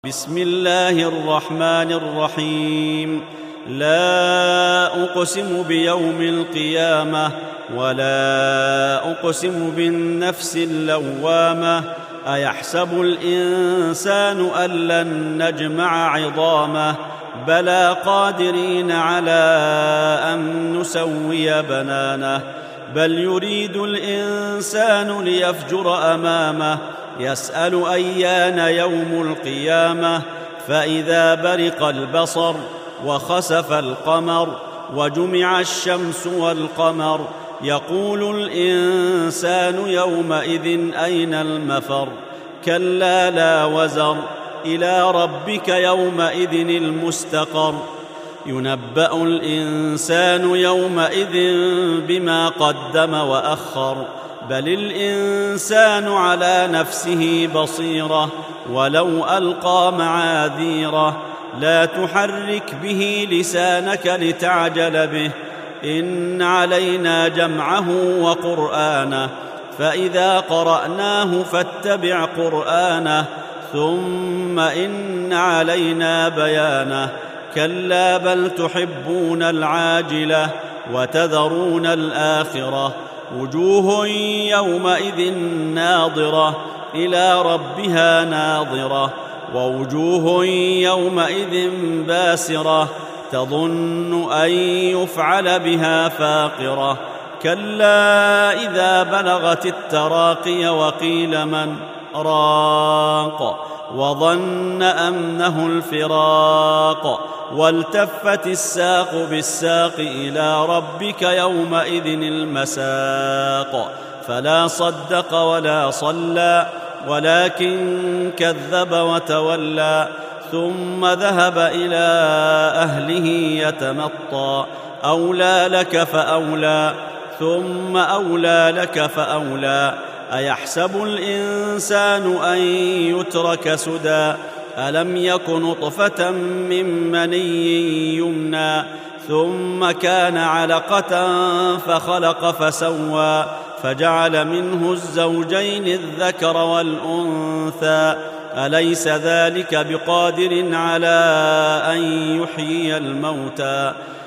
بسم الله الرحمن الرحيم. لا أقسم بيوم القيامة ولا أقسم بالنفس اللوامة. أيحسب الإنسان أن لن نجمع عظامه بلى قادرين على أن نسوي بنانه. بل يريد الإنسان ليفجر أمامه يسأل أيان يوم القيامة. فإذا برق البصر وخسف القمر وجمع الشمس والقمر يقول الإنسان يومئذ أين المفر. كلا لا وزر إلى ربك يومئذ المستقر. ينبأ الإنسان يومئذ بما قدم وأخر. بل الإنسان على نفسه بصيرة ولو ألقى معاذيره. لا تحرك به لسانك لتعجل به إن علينا جمعه وقرآنه. فإذا قرأناه فاتبع قرآنه ثم إن علينا بيانه. كلا بل تحبون العاجلة وتذرون الآخرة. وجوه يومئذ ناظرة إلى ربها ناظرة ووجوه يومئذ باسرة تظن أن يفعل بها فاقرة. كلا إذا بلغت التراقي وقيل من راق وظن أنه الفراق والتفت الساق بالساق إلى ربك يومئذ المساق. فلا صدق ولا صلى ولكن كذب وتولى ثم ذهب إلى أهله يتمطى. أولى لك فأولى ثم أولى لك فأولى. أيحسب الإنسان أن يترك سدى. ألم يك نطفة من مني يمنى ثم كان علقة فخلق فسوى فجعل منه الزوجين الذكر والأنثى. أليس ذلك بقادر على أن يحيي الموتى